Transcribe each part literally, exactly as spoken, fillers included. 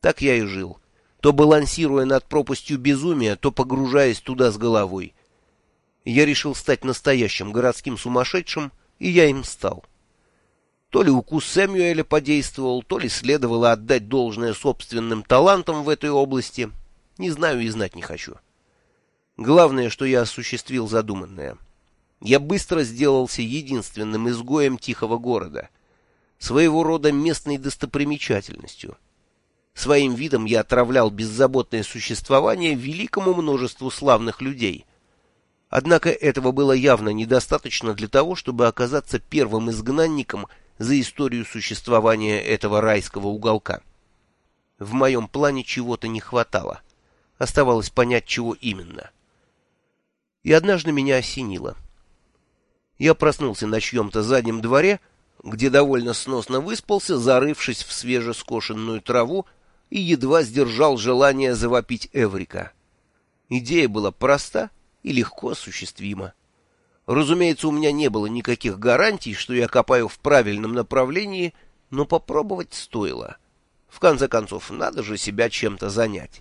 Так я и жил, то балансируя над пропастью безумия, то погружаясь туда с головой. Я решил стать настоящим городским сумасшедшим, и я им стал. То ли укус Сэмюэля подействовал, то ли следовало отдать должное собственным талантам в этой области. Не знаю и знать не хочу. Главное, что я осуществил задуманное. Я быстро сделался единственным изгоем тихого города, своего рода местной достопримечательностью. Своим видом я отравлял беззаботное существование великому множеству славных людей. Однако этого было явно недостаточно для того, чтобы оказаться первым изгнанником за историю существования этого райского уголка. В моем плане чего-то не хватало. Оставалось понять, чего именно. И однажды меня осенило. Я проснулся на чьем-то заднем дворе, где довольно сносно выспался, зарывшись в свежескошенную траву, и едва сдержал желание завопить Эврика. Идея была проста и легко осуществима. Разумеется, у меня не было никаких гарантий, что я копаю в правильном направлении, но попробовать стоило. В конце концов, надо же себя чем-то занять.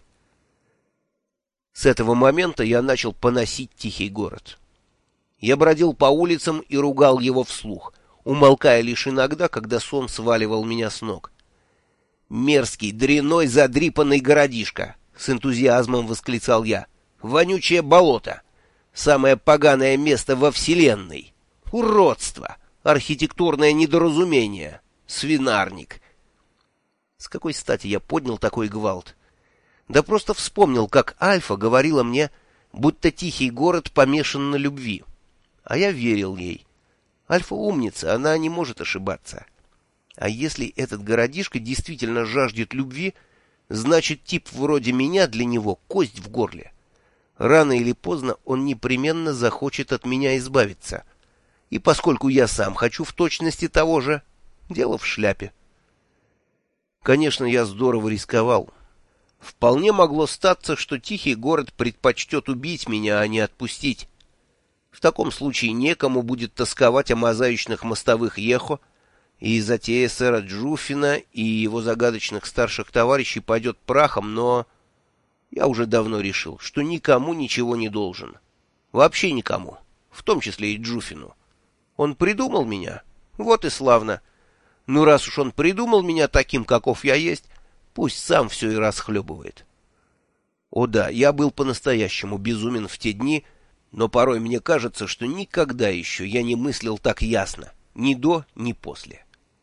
С этого момента я начал поносить тихий город. Я бродил по улицам и ругал его вслух, умолкая лишь иногда, когда сон сваливал меня с ног. «Мерзкий, дряной, задрипанный городишко!» — с энтузиазмом восклицал я. «Вонючее болото! Самое поганое место во вселенной! Уродство! Архитектурное недоразумение! Свинарник!» С какой стати я поднял такой гвалт? Да просто вспомнил, как Альфа говорила мне, будто тихий город помешан на любви. А я верил ей. Альфа умница, она не может ошибаться. А если этот городишко действительно жаждет любви, значит, тип вроде меня для него кость в горле. Рано или поздно он непременно захочет от меня избавиться. И поскольку я сам хочу в точности того же, дело в шляпе. Конечно, я здорово рисковал. Вполне могло статься, что тихий город предпочтет убить меня, а не отпустить. В таком случае некому будет тосковать о мозаичных мостовых Ехо, и затея сэра Джуффина и его загадочных старших товарищей пойдет прахом, но я уже давно решил, что никому ничего не должен. Вообще никому, в том числе и Джуффину. Он придумал меня, вот и славно. Ну, раз уж он придумал меня таким, каков я есть, пусть сам все и расхлебывает. О да, я был по-настоящему безумен в те дни, но порой мне кажется, что никогда еще я не мыслил так ясно, ни до, ни после.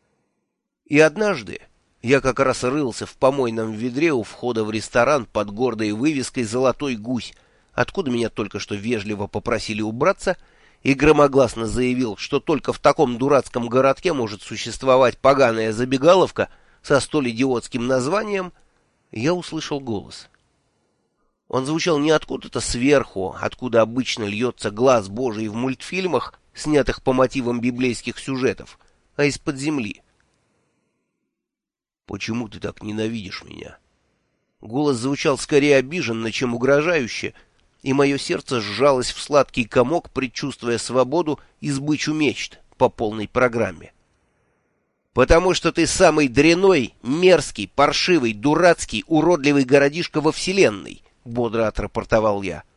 И однажды я как раз рылся в помойном ведре у входа в ресторан под гордой вывеской «Золотой гусь», откуда меня только что вежливо попросили убраться, и громогласно заявил, что только в таком дурацком городке может существовать поганая забегаловка со столь идиотским названием, я услышал голос. Он звучал не откуда-то сверху, откуда обычно льется глаз Божий в мультфильмах, снятых по мотивам библейских сюжетов, а из-под земли. «Почему ты так ненавидишь меня?» Голос звучал скорее обиженно, чем угрожающе, и мое сердце сжалось в сладкий комок, предчувствуя свободу и сбычу мечт по полной программе. «Потому что ты самый дряной, мерзкий, паршивый, дурацкий, уродливый городишко во вселенной», — бодро отрапортовал я.